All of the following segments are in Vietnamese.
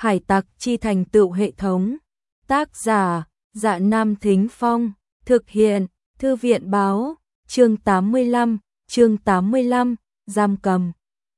Hải tặc chi thành tựu hệ thống. Tác giả, Dạ Nam Thính Phong. Thực hiện, Thư viện Báo. Chương 85, giam cầm.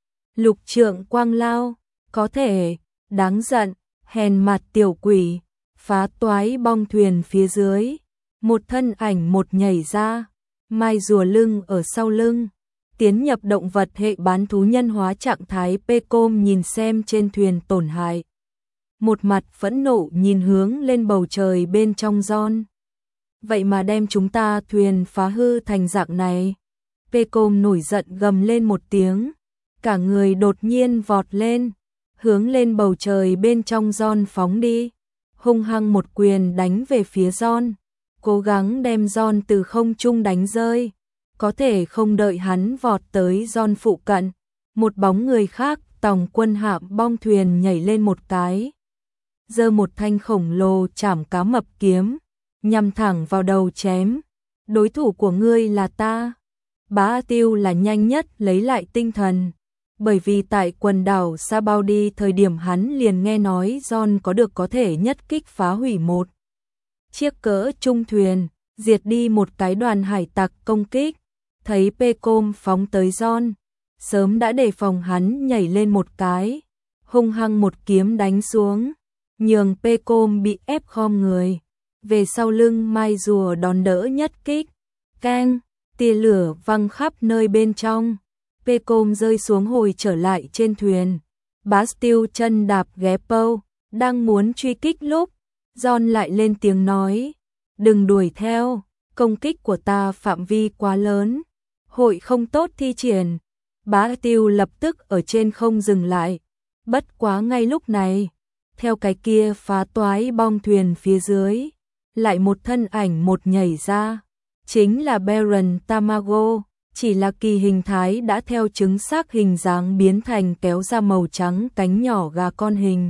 Lục Trượng Quang Lao, có thể, đáng giận, hèn mặt tiểu quỷ, phá toái bong thuyền phía dưới. Một thân ảnh một nhảy ra, mai rùa lưng ở sau lưng. Tiến nhập động vật hệ bán thú nhân hóa trạng thái. Pecom nhìn xem trên thuyền tổn hại. Một mặt phẫn nộ nhìn hướng lên bầu trời bên trong John. Vậy mà đem chúng ta thuyền phá hư thành dạng này. Pecom nổi giận gầm lên một tiếng. Cả người đột nhiên vọt lên, hướng lên bầu trời bên trong John phóng đi. Hung hăng một quyền đánh về phía John, cố gắng đem John từ không trung đánh rơi. Có thể không đợi hắn vọt tới John phụ cận, một bóng người khác tòng quân hạm bong thuyền nhảy lên một cái, giơ một thanh khổng lồ chảm cá mập kiếm, nhằm thẳng vào đầu chém. Đối thủ của ngươi là ta. Bá Tiêu là nhanh nhất lấy lại tinh thần, bởi vì tại quần đảo Sabaudi thời điểm hắn liền nghe nói John có thể nhất kích phá hủy một chiếc cỡ trung thuyền, diệt đi một cái đoàn hải tặc công kích. Thấy Pecom phóng tới John, sớm đã đề phòng hắn nhảy lên một cái, hung hăng một kiếm đánh xuống, nhường Pecom bị ép khom người, về sau lưng mai rùa đón đỡ nhất kích. Keng, tia lửa văng khắp nơi bên trong. Pecom rơi xuống hồi trở lại trên thuyền. Bastille chân đạp ghé Pâu, đang muốn truy kích lúc, John lại lên tiếng nói, đừng đuổi theo, công kích của ta phạm vi quá lớn, hội không tốt thi triển. Bastille lập tức ở trên không dừng lại, bất quá ngay lúc này, theo cái kia phá toái bong thuyền phía dưới, lại một thân ảnh một nhảy ra, chính là Baron Tamago. Chỉ là kỳ hình thái đã theo trứng xác hình dáng biến thành kéo ra màu trắng cánh nhỏ gà con hình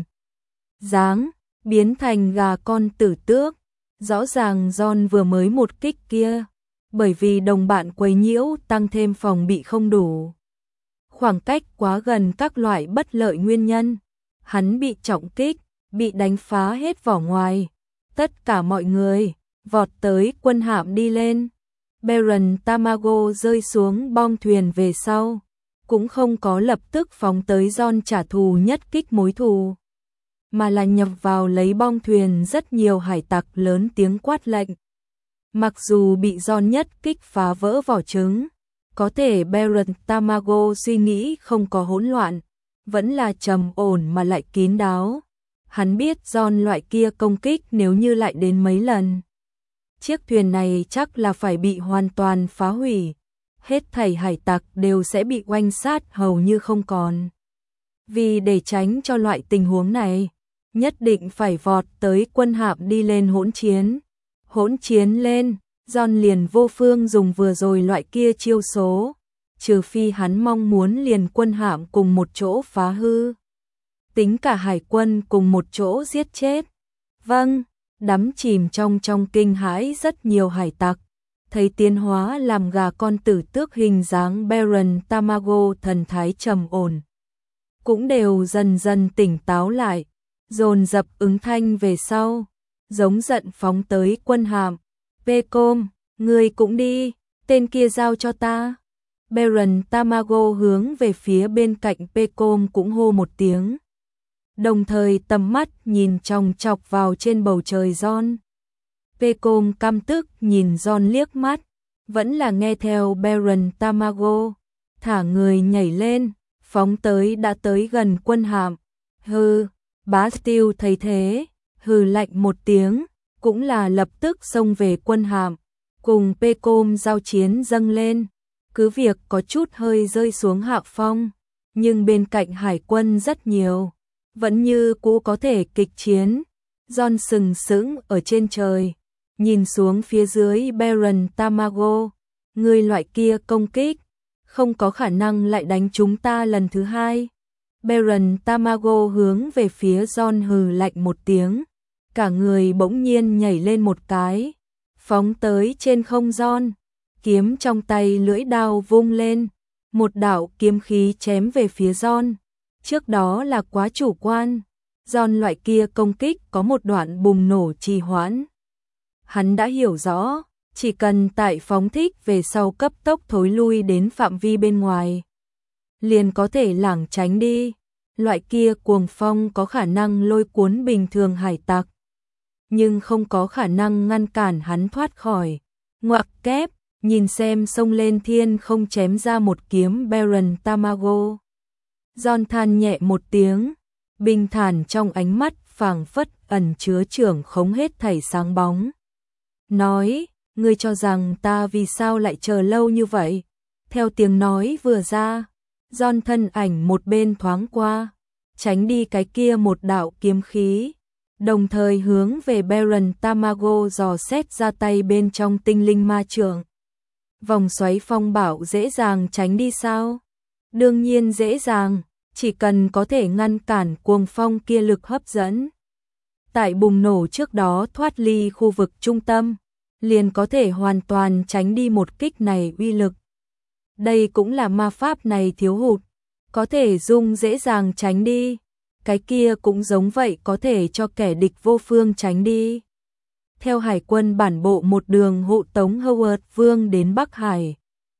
dáng, biến thành gà con tử tước. Rõ ràng John vừa mới một kích kia, bởi vì đồng bạn quấy nhiễu tăng thêm phòng bị không đủ, khoảng cách quá gần các loại bất lợi nguyên nhân, hắn bị trọng kích, bị đánh phá hết vỏ ngoài. Tất cả mọi người vọt tới quân hạm đi lên. Baron Tamago rơi xuống bong thuyền về sau, cũng không có lập tức phóng tới John trả thù nhất kích mối thù, mà là nhập vào lấy bong thuyền. Rất nhiều hải tặc lớn tiếng quát lệnh. Mặc dù bị John nhất kích phá vỡ vỏ trứng, có thể Baron Tamago suy nghĩ không có hỗn loạn, vẫn là trầm ổn mà lại kín đáo. Hắn biết John loại kia công kích nếu như lại đến mấy lần, chiếc thuyền này chắc là phải bị hoàn toàn phá hủy, hết thảy hải tặc đều sẽ bị oanh sát hầu như không còn. Vì để tránh cho loại tình huống này, nhất định phải vọt tới quân hạm đi lên hỗn chiến. Hỗn chiến lên, John liền vô phương dùng vừa rồi loại kia chiêu số, trừ phi hắn mong muốn liền quân hạm cùng một chỗ phá hư, tính cả hải quân cùng một chỗ giết chết. Vâng. Đắm chìm trong kinh hãi rất nhiều hải tặc, thấy tiến hóa làm gà con tử tước hình dáng Baron Tamago thần thái trầm ổn, cũng đều dần dần tỉnh táo lại, dồn dập ứng thanh về sau, giống giận phóng tới quân hạm. Pecom, ngươi cũng đi, tên kia giao cho ta. Baron Tamago hướng về phía bên cạnh Pecom cũng hô một tiếng, đồng thời tầm mắt nhìn chòng chọc vào trên bầu trời John. Pecom căm tức nhìn John liếc mắt, vẫn là nghe theo Baron Tamago, thả người nhảy lên, phóng tới đã tới gần quân hạm. Hừ, Bastille thấy thế, hừ lạnh một tiếng, cũng là lập tức xông về quân hạm, cùng Pecom giao chiến dâng lên. Cứ việc có chút hơi rơi xuống hạ phong, nhưng bên cạnh hải quân rất nhiều, vẫn như cũ có thể kịch chiến. John sừng sững ở trên trời, nhìn xuống phía dưới Baron Tamago, người loại kia công kích, không có khả năng lại đánh chúng ta lần thứ hai. Baron Tamago hướng về phía John hừ lạnh một tiếng, cả người bỗng nhiên nhảy lên một cái, phóng tới trên không John, kiếm trong tay lưỡi đao vung lên, một đạo kiếm khí chém về phía John. Trước đó là quá chủ quan, Giòn loại kia công kích có một đoạn bùng nổ trì hoãn. Hắn đã hiểu rõ, chỉ cần tại phóng thích về sau cấp tốc thối lui đến phạm vi bên ngoài, liền có thể lảng tránh đi. Loại kia cuồng phong có khả năng lôi cuốn bình thường hải tặc, nhưng không có khả năng ngăn cản hắn thoát khỏi. Ngoặc kép, nhìn xem xông lên thiên không chém ra một kiếm Baron Tamago. Giòn than nhẹ một tiếng, bình thản trong ánh mắt phảng phất ẩn chứa trưởng khống hết thảy sáng bóng. Nói, ngươi cho rằng ta vì sao lại chờ lâu như vậy? Theo tiếng nói vừa ra, Giòn thân ảnh một bên thoáng qua, tránh đi cái kia một đạo kiếm khí, đồng thời hướng về Baron Tamago dò xét ra tay bên trong tinh linh ma trượng. Vòng xoáy phong bảo dễ dàng tránh đi sao? Đương nhiên dễ dàng, chỉ cần có thể ngăn cản cuồng phong kia lực hấp dẫn. Tại bùng nổ trước đó thoát ly khu vực trung tâm, liền có thể hoàn toàn tránh đi một kích này uy lực. Đây cũng là ma pháp này thiếu hụt, có thể dùng dễ dàng tránh đi, cái kia cũng giống vậy có thể cho kẻ địch vô phương tránh đi. Theo hải quân bản bộ một đường hộ tống Howard Vương đến Bắc Hải.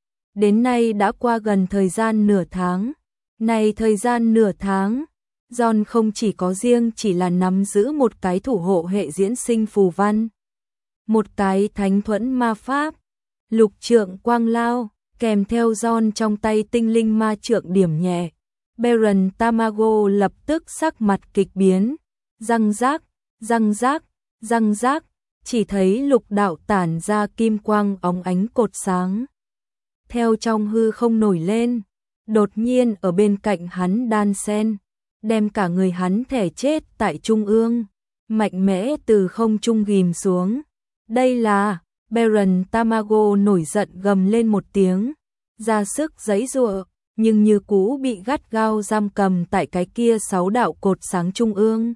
Đến nay đã qua gần thời gian nửa tháng. Này thời gian nửa tháng, Giòn không chỉ có riêng chỉ là nắm giữ một cái thủ hộ hệ diễn sinh phù văn, một cái thánh thuẫn ma pháp, lục trượng quang lao, kèm theo Giòn trong tay tinh linh ma trượng điểm nhẹ. Baron Tamago lập tức sắc mặt kịch biến, răng rác, răng rác, răng rác, chỉ thấy lục đạo tản ra kim quang óng ánh cột sáng. Theo trong hư không nổi lên, đột nhiên ở bên cạnh hắn đan sen, đem cả người hắn thể chết tại trung ương, mạnh mẽ từ không trung ghim xuống. Đây là, Baron Tamago nổi giận gầm lên một tiếng, ra sức giãy giụa, nhưng như cũ bị gắt gao giam cầm tại cái kia 6 đạo cột sáng trung ương.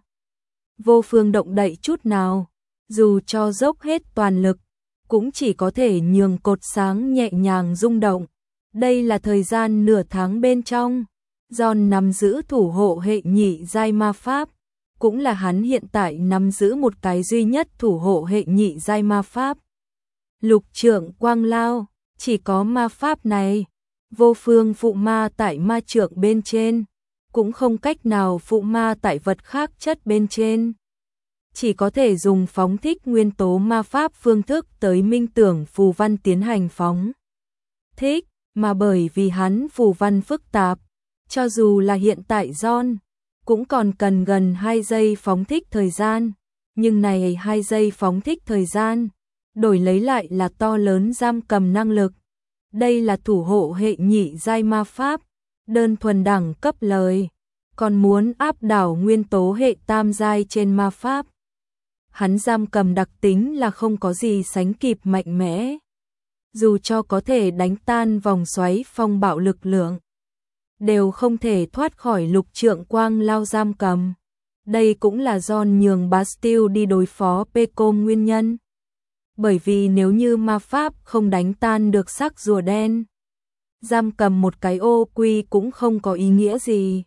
Vô phương động đậy chút nào, dù cho dốc hết toàn lực, cũng chỉ có thể nhường cột sáng nhẹ nhàng rung động. Đây là thời gian nửa tháng bên trong, Giòn nắm giữ thủ hộ hệ nhị giai ma pháp, cũng là hắn hiện tại nắm giữ một cái duy nhất thủ hộ hệ nhị giai ma pháp. Lục trượng quang lao, chỉ có ma pháp này, vô phương phụ ma tại ma trượng bên trên, cũng không cách nào phụ ma tại vật khác chất bên trên. Chỉ có thể dùng phóng thích nguyên tố ma pháp phương thức tới minh tưởng phù văn tiến hành phóng thích, mà bởi vì hắn phù văn phức tạp, cho dù là hiện tại Giòn, cũng còn cần gần 2 giây phóng thích thời gian, nhưng này 2 giây phóng thích thời gian, đổi lấy lại là to lớn giam cầm năng lực. Đây là thủ hộ hệ nhị giai ma pháp, đơn thuần đẳng cấp lời, còn muốn áp đảo nguyên tố hệ tam giai trên ma pháp. Hắn giam cầm đặc tính là không có gì sánh kịp mạnh mẽ. Dù cho có thể đánh tan vòng xoáy phong bạo lực lượng, đều không thể thoát khỏi lục trượng quang lao giam cầm. Đây cũng là Giòn nhường Bastille đi đối phó Pecom nguyên nhân. Bởi vì nếu như ma pháp không đánh tan được xác rùa đen, giam cầm một cái ô quy cũng không có ý nghĩa gì.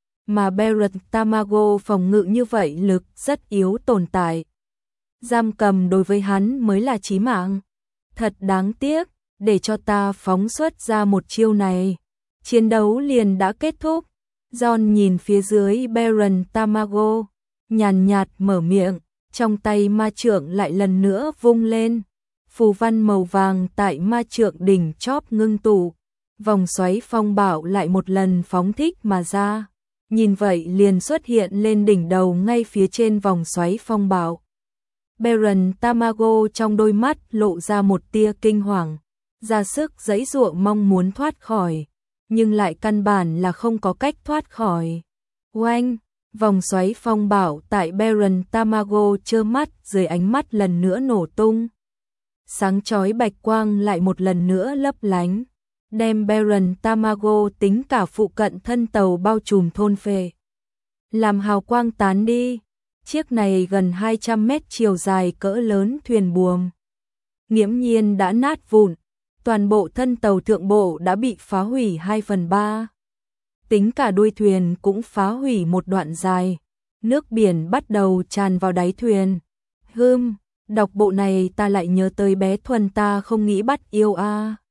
Mà Baron Tamago phòng ngự như vậy lực rất yếu tồn tại. Giam cầm đối với hắn mới là chí mạng. Thật đáng tiếc, để cho ta phóng xuất ra một chiêu này, chiến đấu liền đã kết thúc. Giòn nhìn phía dưới Baron Tamago, nhàn nhạt mở miệng, trong tay ma trượng lại lần nữa vung lên. Phù văn màu vàng tại ma trượng đỉnh chóp ngưng tụ, vòng xoáy phong bạo lại một lần phóng thích mà ra. Nhìn vậy liền xuất hiện lên đỉnh đầu ngay phía trên vòng xoáy phong bạo. Baron Tamago trong đôi mắt lộ ra một tia kinh hoàng, ra sức giãy giụa mong muốn thoát khỏi, nhưng lại căn bản là không có cách thoát khỏi. Oanh, vòng xoáy phong bạo tại Baron Tamago trơ mắt dưới ánh mắt lần nữa nổ tung. Sáng chói bạch quang lại một lần nữa lấp lánh, đem Baron Tamago tính cả phụ cận thân tàu bao trùm thôn phệ. Làm hào quang tán đi, chiếc này gần 200 mét chiều dài cỡ lớn thuyền buồm nghiễm nhiên đã nát vụn, toàn bộ thân tàu thượng bộ đã bị phá hủy 2/3. Tính cả đuôi thuyền cũng phá hủy một đoạn dài, Nước biển bắt đầu tràn vào đáy thuyền. Đọc bộ này ta lại nhớ tới bé Thuần ta không nghĩ bắt yêu a.